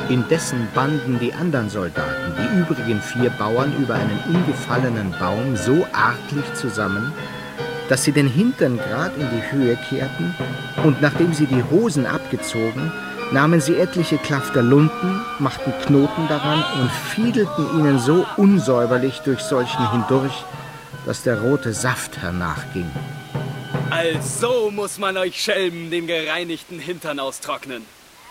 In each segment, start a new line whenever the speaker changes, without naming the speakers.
Indessen banden die anderen Soldaten die übrigen 4 Bauern über einen umgefallenen Baum so arglich zusammen, dass sie den Hintern grad in die Höhe kehrten, und nachdem sie die Hosen abgezogen, nahmen sie etliche Klafter Lunten, machten Knoten daran und fiedelten ihnen so unsäuberlich durch solchen hindurch, dass der rote Saft hernachging.
Also muss man euch Schelmen den gereinigten Hintern austrocknen.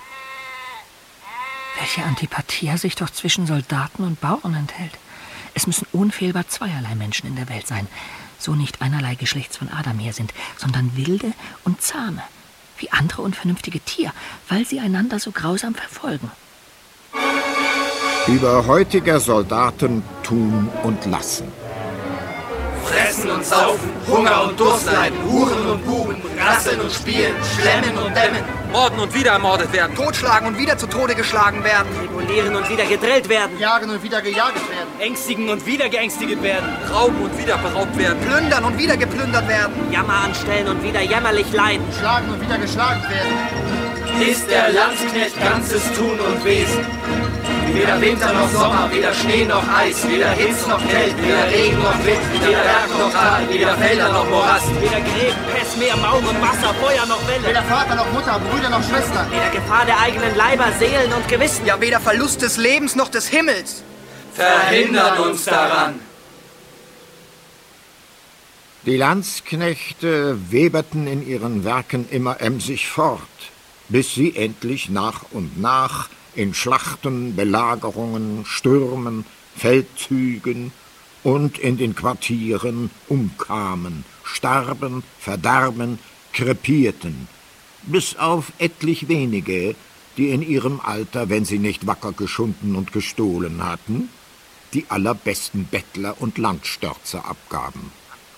Welche Antipathie sich doch zwischen Soldaten und Bauern enthält. Es müssen unfehlbar zweierlei Menschen in der Welt sein, so nicht einerlei Geschlechts von Adam her sind, sondern wilde und zahme, wie andere unvernünftige Tier, weil sie einander so grausam verfolgen.
Über heutiger Soldaten tun und lassen.
Fressen und saufen, Hunger und Durst leiden, Huren und Buben, rasseln und spielen, schlemmen und dämmen.
Morden und wieder ermordet werden.
Totschlagen und wieder zu Tode geschlagen werden.
Regulieren und wieder gedrillt werden.
Jagen und wieder gejagt werden.
Ängstigen und wieder geängstiget werden.
Rauben und wieder beraubt werden.
Plündern und wieder geplündert werden.
Jammer anstellen und wieder jämmerlich leiden.
Schlagen und wieder geschlagen werden.
Ist der Landsknecht ganzes Tun und Wesen. Weder Winter noch Sommer, weder Schnee noch Eis, weder Hitz noch Kälte, weder Regen noch Wind, weder Berg noch Tal, weder Felder noch Morast,
weder Gräben, Pest, Meer, Mauern, Wasser, Feuer noch Welle,
weder Vater noch Mutter, Brüder noch Schwestern,
weder Gefahr der eigenen Leiber, Seelen und Gewissen,
ja weder Verlust des Lebens noch des Himmels
verhindern uns daran.
Die Landsknechte weberten in ihren Werken immer emsig fort, bis sie endlich nach und nach in Schlachten, Belagerungen, Stürmen, Feldzügen und in den Quartieren umkamen, starben, verdarben, krepierten, bis auf etlich wenige, die in ihrem Alter, wenn sie nicht wacker geschunden und gestohlen hatten, die allerbesten Bettler und Landstörzer abgaben.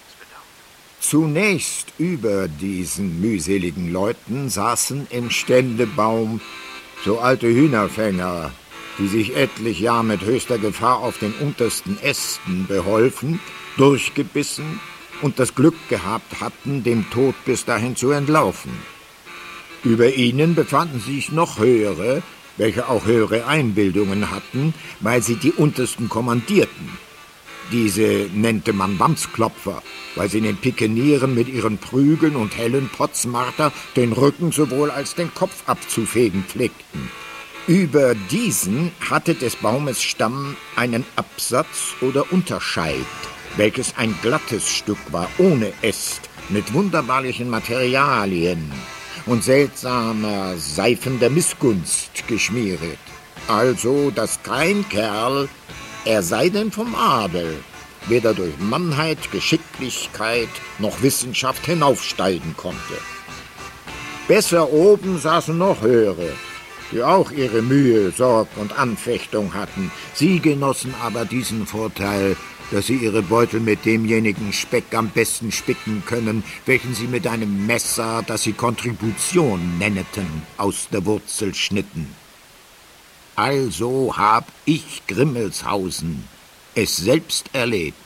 Zunächst über diesen mühseligen Leuten saßen im Ständebaum so alte Hühnerfänger, die sich etlich Jahr mit höchster Gefahr auf den untersten Ästen beholfen, durchgebissen und das Glück gehabt hatten, dem Tod bis dahin zu entlaufen. Über ihnen befanden sich noch höhere, welche auch höhere Einbildungen hatten, weil sie die untersten kommandierten. Diese nannte man Wandsklopfer, weil sie den Pikenieren mit ihren Prügeln und hellen Potzmarter den Rücken sowohl als den Kopf abzufegen pflegten. Über diesen hatte des Baumes Stamm einen Absatz oder Unterscheid, welches ein glattes Stück war, ohne Äst, mit wunderbarlichen Materialien und seltsamer Seifen der Missgunst geschmieret. Also, dass kein Kerl, er sei denn vom Adel, weder durch Mannheit, Geschicklichkeit noch Wissenschaft hinaufsteigen konnte. Besser oben saßen noch höhere, die auch ihre Mühe, Sorg und Anfechtung hatten. Sie genossen aber diesen Vorteil, dass sie ihre Beutel mit demjenigen Speck am besten spicken können, welchen sie mit einem Messer, das sie Kontribution nenneten, aus der Wurzel schnitten. Also hab ich Grimmelshausen es selbst erlebt.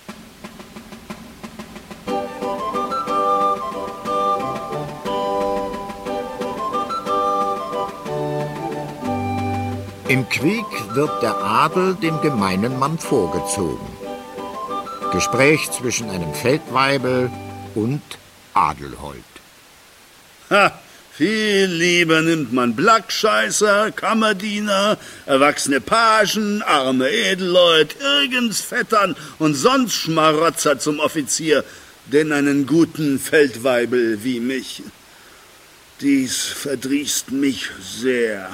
Im Krieg wird der Adel dem gemeinen Mann vorgezogen. Gespräch zwischen einem Feldweibel und Adelhold.
Ha! Viel lieber nimmt man Blackscheißer, Kammerdiener, erwachsene Pagen, arme Edelleut, irgends Vettern und sonst Schmarotzer zum Offizier, denn einen guten Feldweibel wie mich. Dies verdrießt mich sehr.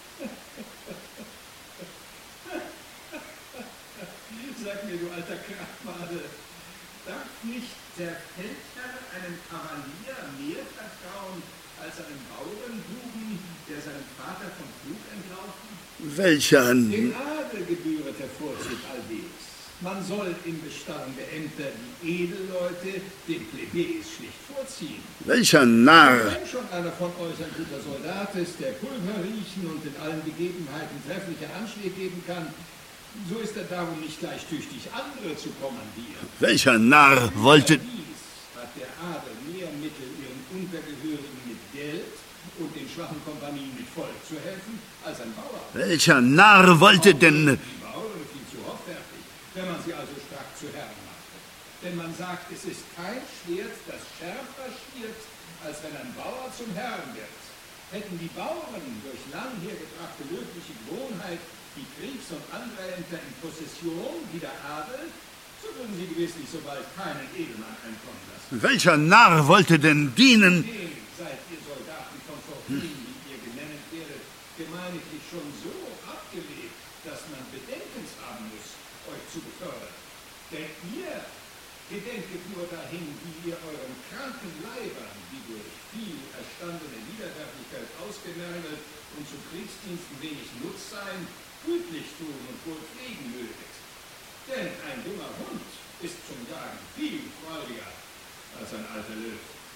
Sag mir, du alter Krachmade, darf nicht der Feldherr einen Kavalier mehr vertrauen als einen Bauernbuben, der seinem Vater vom Flug entlaufen?
Welcher?
Dem Adel gebühret der Vorzug allwegs. Man soll im Bestand der Ämter die Edelleute den Plebejs schlicht vorziehen.
Welcher Narr!
Wenn schon einer von euch ein guter Soldat ist, der Pulver riechen und in allen Gegebenheiten treffliche Anschläge geben kann, so ist er darum nicht gleich tüchtig, andere zu kommandieren.
Welcher Narr wollte...
Dies hat der Adel mehr Mittel, ihren Untergehörigen mit Geld und den schwachen Kompanien mit Volk zu helfen, als ein Bauer.
Welcher Narr wollte denn...
Die Bauern viel zu hoffärtig, wenn man sie also stark zu Herren machte. Denn man sagt, es ist kein Schwert, das schärfer schiert, als wenn ein Bauer zum Herrn wird. Hätten die Bauern durch lang hergebrachte löbliche Gewohnheit die Kriegs- und andere Ämter in Possession wie der Adel, so würden sie gewisslich so bald keinen Edelmann einkommen lassen.
Welcher Narr wollte denn dienen?
Dem seid ihr Soldaten von Fortin, wie ihr genannt werdet, gemeiniglich schon so abgelebt, dass man Bedenkens haben muss, euch zu befördern. Denn ihr gedenket nur dahin, wie ihr euren kranken Leibern, die durch viel erstandene Widerwärtigkeit ausgenörgelt und zu Kriegsdiensten wenig Nutz seien, gütlich tun und wohl pflegen möget. Denn ein junger Hund ist zum Jagen viel freudiger als ein alter Löwe.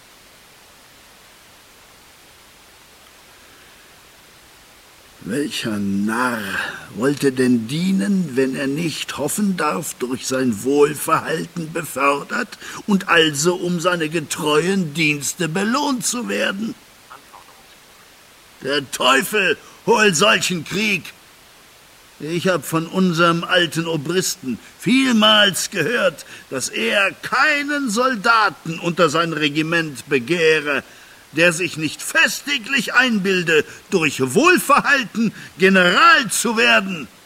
Welcher Narr wollte denn dienen, wenn er nicht hoffen darf, durch sein Wohlverhalten befördert und also um seine getreuen Dienste belohnt zu werden? Der Teufel hol solchen Krieg! Ich hab von unserem alten Obristen vielmals gehört, dass er keinen Soldaten unter sein Regiment begehre, der sich nicht festiglich einbilde, durch Wohlverhalten General zu werden.